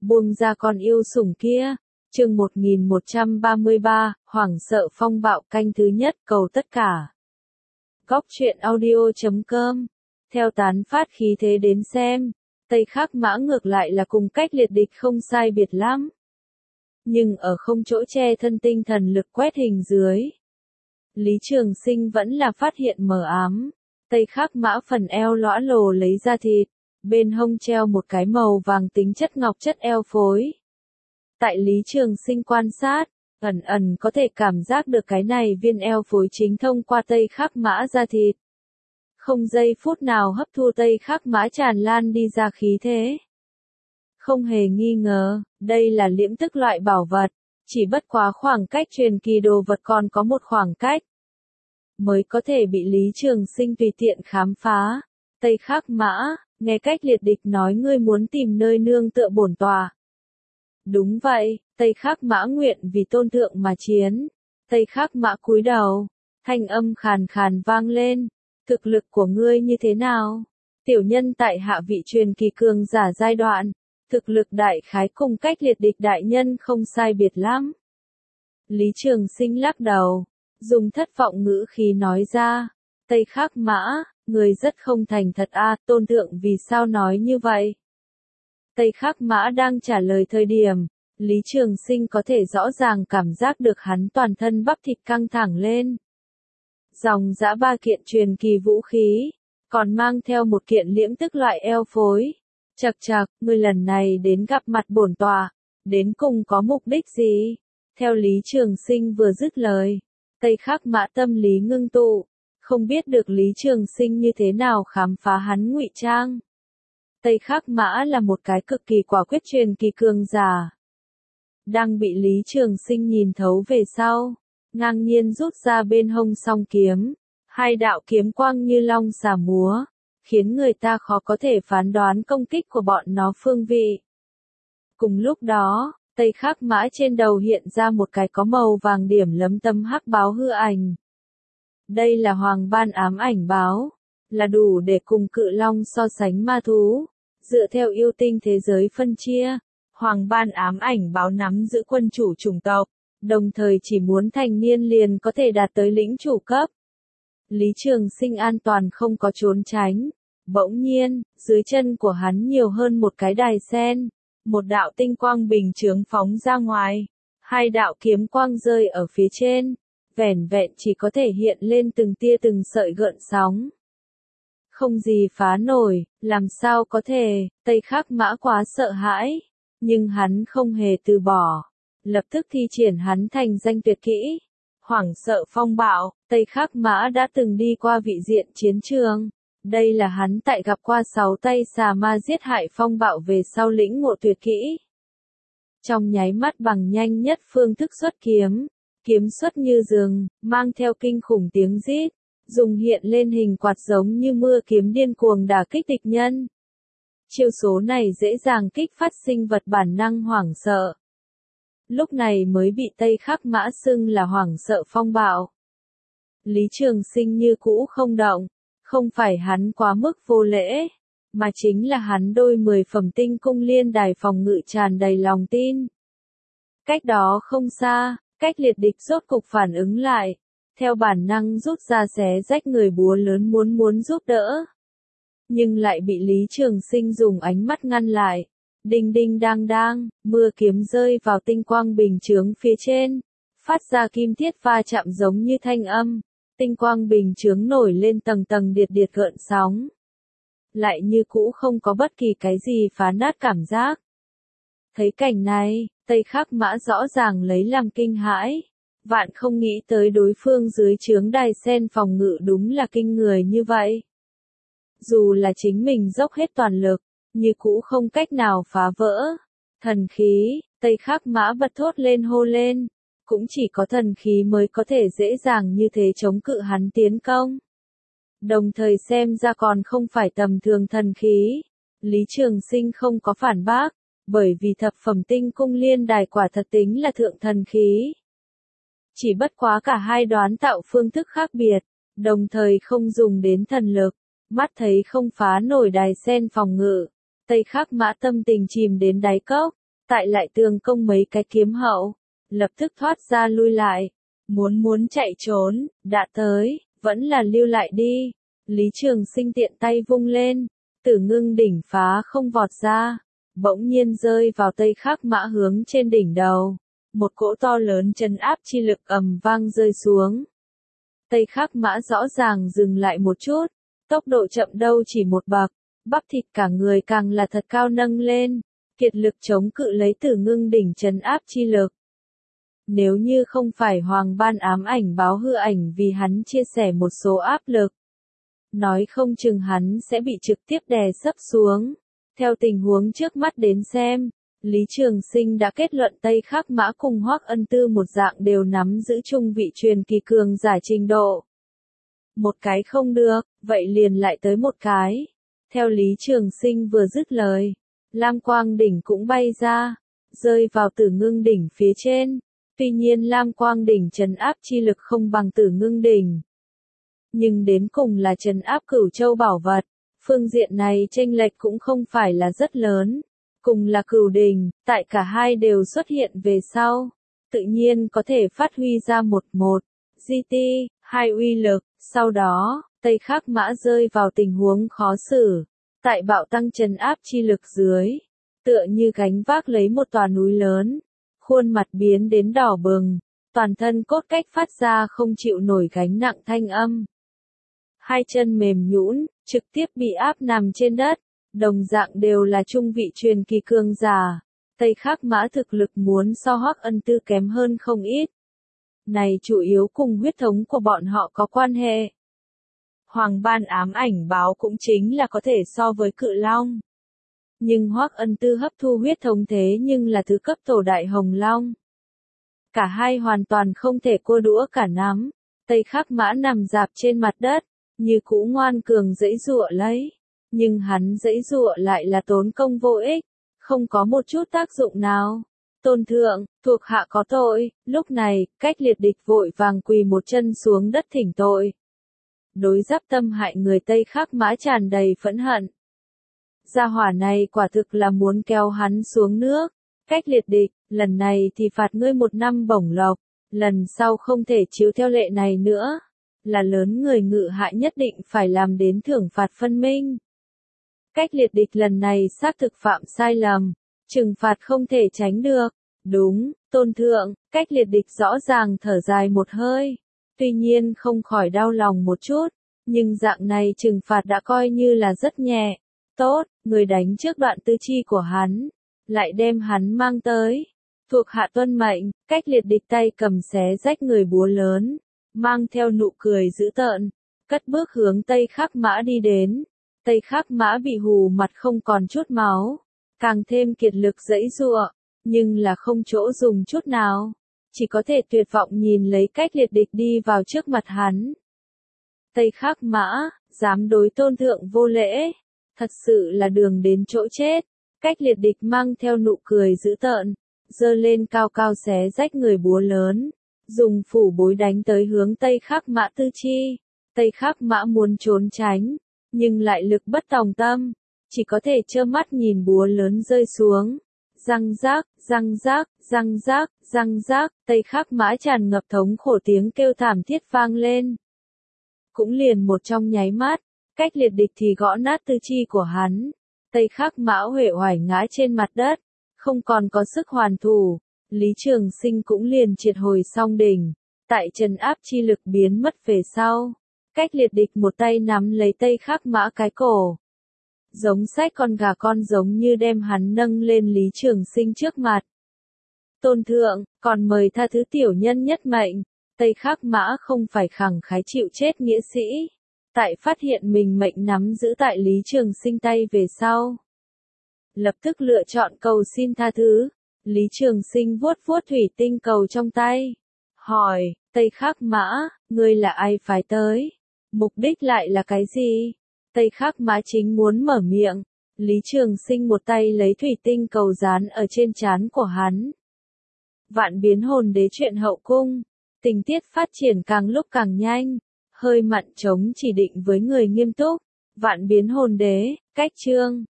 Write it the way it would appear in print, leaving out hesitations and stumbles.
buông ra con yêu sủng kia. Chương 1133, hoảng sợ phong bạo canh thứ nhất, cầu tất cả. Góc truyện audio.com. Theo tán phát khí thế đến xem, Tây Khắc Mã ngược lại là cùng cách liệt địch không sai biệt lắm. Nhưng ở không chỗ che thân tinh thần lực quét hình dưới, Lý Trường Sinh vẫn là phát hiện mờ ám. Tây Khắc Mã phần eo lõa lồ lấy ra thịt, bên hông treo một cái màu vàng tính chất ngọc chất eo phối. Tại Lý Trường Sinh quan sát, ẩn ẩn có thể cảm giác được cái này viên eo phối chính thông qua Tây Khắc Mã ra thịt. Không giây phút nào hấp thu Tây Khắc Mã tràn lan đi ra khí thế. Không hề nghi ngờ, đây là liễm tức loại bảo vật, chỉ bất quá khoảng cách truyền kỳ đồ vật còn có một khoảng cách, mới có thể bị Lý Trường Sinh tùy tiện khám phá. Tây Khắc Mã, nghe cách liệt địch nói ngươi muốn tìm nơi nương tựa bổn tọa. Đúng vậy, Tây Khắc Mã nguyện vì tôn thượng mà chiến. Tây Khắc Mã cúi đầu, thanh âm khàn khàn vang lên. Thực lực của ngươi như thế nào? Tiểu nhân tại hạ vị truyền kỳ cường giả giai đoạn, thực lực đại khái cùng cách liệt địch đại nhân không sai biệt lắm. Lý Trường Sinh lắc đầu, dùng thất vọng ngữ khí nói ra. Tây Khắc Mã, người rất không thành thật a, tôn thượng vì sao nói như vậy? Tây Khắc Mã đang trả lời thời điểm, Lý Trường Sinh có thể rõ ràng cảm giác được hắn toàn thân bắp thịt căng thẳng lên. Dòng dã 3 kiện truyền kỳ vũ khí, còn mang theo một kiện liễm tức loại eo phối. Chậc chậc, ngươi lần này đến gặp mặt bổn tọa, đến cùng có mục đích gì? Theo Lý Trường Sinh vừa dứt lời, Tây Khắc Mã tâm lý ngưng tụ, không biết được Lý Trường Sinh như thế nào khám phá hắn ngụy trang. Tây Khắc Mã là một cái cực kỳ quả quyết truyền kỳ cường giả. Đang bị Lý Trường Sinh nhìn thấu về sau, ngang nhiên rút ra bên hông song kiếm, hai đạo kiếm quang như long xà múa, khiến người ta khó có thể phán đoán công kích của bọn nó phương vị. Cùng lúc đó, Tây Khắc Mã trên đầu hiện ra một cái có màu vàng điểm lấm tấm hắc báo hư ảnh. Đây là hoàng ban ám ảnh báo, là đủ để cùng cự long so sánh ma thú. Dựa theo yêu tinh thế giới phân chia, hoàng ban ám ảnh báo nắm giữ quân chủ chủng tộc, đồng thời chỉ muốn thành niên liền có thể đạt tới lĩnh chủ cấp. Lý Trường Sinh an toàn không có trốn tránh. Bỗng nhiên, dưới chân của hắn nhiều hơn một cái đài sen. Một đạo tinh quang bình chướng phóng ra ngoài. Hai đạo kiếm quang rơi ở phía trên. Vẻn vẹn chỉ có thể hiện lên từng tia từng sợi gợn sóng. Không gì phá nổi, làm sao có thể, Tây Khắc Mã quá sợ hãi. Nhưng hắn không hề từ bỏ. Lập tức thi triển hắn thành danh tuyệt kỹ. Hoảng sợ phong bạo, Tây Khắc Mã đã từng đi qua vị diện chiến trường. Đây là hắn tại gặp qua 6 tay xà ma giết hại phong bạo về sau lĩnh ngộ tuyệt kỹ. Trong nháy mắt bằng nhanh nhất phương thức xuất kiếm. Kiếm xuất như rừng, mang theo kinh khủng tiếng rít. Dùng hiện lên hình quạt giống như mưa kiếm điên cuồng đả kích địch nhân. Chiêu số này dễ dàng kích phát sinh vật bản năng hoảng sợ. Lúc này mới bị Tây Khắc Mã xưng là hoảng sợ phong bạo. Lý Trường Sinh như cũ không động, không phải hắn quá mức vô lễ, mà chính là hắn đôi 10 phẩm tinh cung liên đài phòng ngự tràn đầy lòng tin. Cách đó không xa, cách liệt địch rốt cục phản ứng lại, theo bản năng rút ra xé rách người búa lớn muốn giúp đỡ. Nhưng lại bị Lý Trường Sinh dùng ánh mắt ngăn lại. Đinh đinh đang đang, mưa kiếm rơi vào tinh quang bình chướng phía trên, phát ra kim thiết va chạm giống như thanh âm. Tinh quang bình chướng nổi lên tầng tầng điệt điệt gợn sóng. Lại như cũ không có bất kỳ cái gì phá nát cảm giác. Thấy cảnh này, Tây Khắc Mã rõ ràng lấy làm kinh hãi. Vạn không nghĩ tới đối phương dưới chướng đài sen phòng ngự đúng là kinh người như vậy. Dù là chính mình dốc hết toàn lực, như cũ không cách nào phá vỡ. Thần khí, Tây Khắc Mã bật thốt lên hô lên. Cũng chỉ có thần khí mới có thể dễ dàng như thế chống cự hắn tiến công. Đồng thời xem ra còn không phải tầm thường thần khí. Lý Trường Sinh không có phản bác, bởi vì thập phẩm tinh cung liên đài quả thật tính là thượng thần khí. Chỉ bất quá cả hai đoán tạo phương thức khác biệt, đồng thời không dùng đến thần lực, mắt thấy không phá nổi đài sen phòng ngự. Tây Khắc Mã tâm tình chìm đến đáy cốc, tại lại tường công mấy cái kiếm hậu, lập tức thoát ra lui lại, muốn chạy trốn, đã tới, vẫn là lưu lại đi. Lý Trường Sinh tiện tay vung lên, Tử Ngưng đỉnh phá không vọt ra, bỗng nhiên rơi vào Tây Khắc Mã hướng trên đỉnh đầu, một cỗ to lớn trấn áp chi lực ầm vang rơi xuống. Tây Khắc Mã rõ ràng dừng lại một chút, tốc độ chậm đâu chỉ một bậc, bắp thịt cả người càng là thật cao nâng lên, kiệt lực chống cự lấy Tử Ngưng đỉnh trấn áp chi lực. Nếu như không phải Hoàng Ban ám ảnh báo hư ảnh vì hắn chia sẻ một số áp lực, nói không chừng hắn sẽ bị trực tiếp đè sấp xuống. Theo tình huống trước mắt đến xem, Lý Trường Sinh đã kết luận Tây Khắc Mã cùng Hoắc Ân Tư một dạng đều nắm giữ chung vị truyền kỳ cường giả trình độ. Một cái không được, vậy liền lại tới một cái. Theo Lý Trường Sinh vừa dứt lời, Lam Quang đỉnh cũng bay ra, rơi vào Tử Ngưng đỉnh phía trên. Tuy nhiên Lam Quang đỉnh trấn áp chi lực không bằng Tử Ngưng đỉnh, nhưng đến cùng là trấn áp Cửu Châu bảo vật, phương diện này chênh lệch cũng không phải là rất lớn. Cùng là Cửu đỉnh, tại cả hai đều xuất hiện về sau, tự nhiên có thể phát huy ra một GT, hai uy lực. Sau đó, Tây Khắc Mã rơi vào tình huống khó xử, tại bạo tăng trấn áp chi lực dưới, tựa như gánh vác lấy một tòa núi lớn, khuôn mặt biến đến đỏ bừng, toàn thân cốt cách phát ra không chịu nổi gánh nặng thanh âm. Hai chân mềm nhũn, trực tiếp bị áp nằm trên đất, đồng dạng đều là trung vị truyền kỳ cường giả. Tây Khắc Mã thực lực muốn so Hoắc Ân Tư kém hơn không ít. Này chủ yếu cùng huyết thống của bọn họ có quan hệ. Hoàng Ban ám ảnh báo cũng chính là có thể so với Cự Long. Nhưng Hoắc Ân Tư hấp thu huyết thống thế nhưng là thứ cấp tổ đại hồng long. Cả hai hoàn toàn không thể cua đũa cả nắm. Tây Khắc Mã nằm dạp trên mặt đất, như cũ ngoan cường giãy giụa lấy. Nhưng hắn giãy giụa lại là tốn công vô ích, không có một chút tác dụng nào. Tôn thượng, thuộc hạ có tội. Lúc này, Cách Liệt địch vội vàng quỳ một chân xuống đất thỉnh tội. Đối giáp tâm hại người Tây Khắc Mã tràn đầy phẫn hận. Gia hỏa này quả thực là muốn kéo hắn xuống nước. Cách Liệt địch, lần này thì phạt ngươi 1 năm bổng lộc, lần sau không thể chiếu theo lệ này nữa. Là lớn người ngự hại nhất định phải làm đến thưởng phạt phân minh. Cách Liệt địch lần này xác thực phạm sai lầm, trừng phạt không thể tránh được. Đúng, tôn thượng, Cách Liệt địch rõ ràng thở dài một hơi. Tuy nhiên không khỏi đau lòng một chút, nhưng dạng này trừng phạt đã coi như là rất nhẹ. Tốt, người đánh trước đoạn tư chi của hắn, lại đem hắn mang tới. Thuộc hạ tuân mệnh. Cách Liệt địch tay cầm xé rách người búa lớn, mang theo nụ cười dữ tợn, cất bước hướng Tây Khắc Mã đi đến. Tây Khắc Mã bị hù mặt không còn chút máu, càng thêm kiệt lực giãy giụa, nhưng là không chỗ dùng chút nào, chỉ có thể tuyệt vọng nhìn lấy Cách Liệt địch đi vào trước mặt hắn. Tây Khắc Mã, dám đối tôn thượng vô lễ, thật sự là đường đến chỗ chết. Cách Liệt địch mang theo nụ cười dữ tợn, giơ lên cao cao xé rách người búa lớn, dùng phủ bối đánh tới hướng Tây Khắc Mã tư chi. Tây Khắc Mã muốn trốn tránh, nhưng lại lực bất tòng tâm, chỉ có thể trơ mắt nhìn búa lớn rơi xuống. Răng rác, răng rác, răng rác, răng rác, Tây Khắc Mã tràn ngập thống khổ tiếng kêu thảm thiết vang lên. Cũng liền một trong nháy mắt, Cách Liệt địch thì gõ nát tư chi của hắn. Tây Khắc Mã uể oải ngã trên mặt đất, không còn có sức hoàn thủ. Lý Trường Sinh cũng liền triệt hồi xong đỉnh, tại trấn áp chi lực biến mất về sau. Cách Liệt địch một tay nắm lấy Tây Khắc Mã cái cổ, giống xách con gà con giống như đem hắn nâng lên Lý Trường Sinh trước mặt. Tôn thượng, còn mời tha thứ tiểu nhân nhất mệnh. Tây Khắc Mã không phải khẳng khái chịu chết nghĩa sĩ. Tại phát hiện mình mệnh nắm giữ tại Lý Trường Sinh tay về sau, lập tức lựa chọn cầu xin tha thứ. Lý Trường Sinh vuốt vuốt thủy tinh cầu trong tay, hỏi, Tây Khắc Mã, ngươi là ai phái tới? Mục đích lại là cái gì? Tây Khắc Mã chính muốn mở miệng, Lý Trường Sinh một tay lấy thủy tinh cầu dán ở trên trán của hắn. Vạn Biến Hồn Đế truyện hậu cung, tình tiết phát triển càng lúc càng nhanh, hơi mặn trống chỉ định với người nghiêm túc. Vạn Biến Hồn Đế, cách chương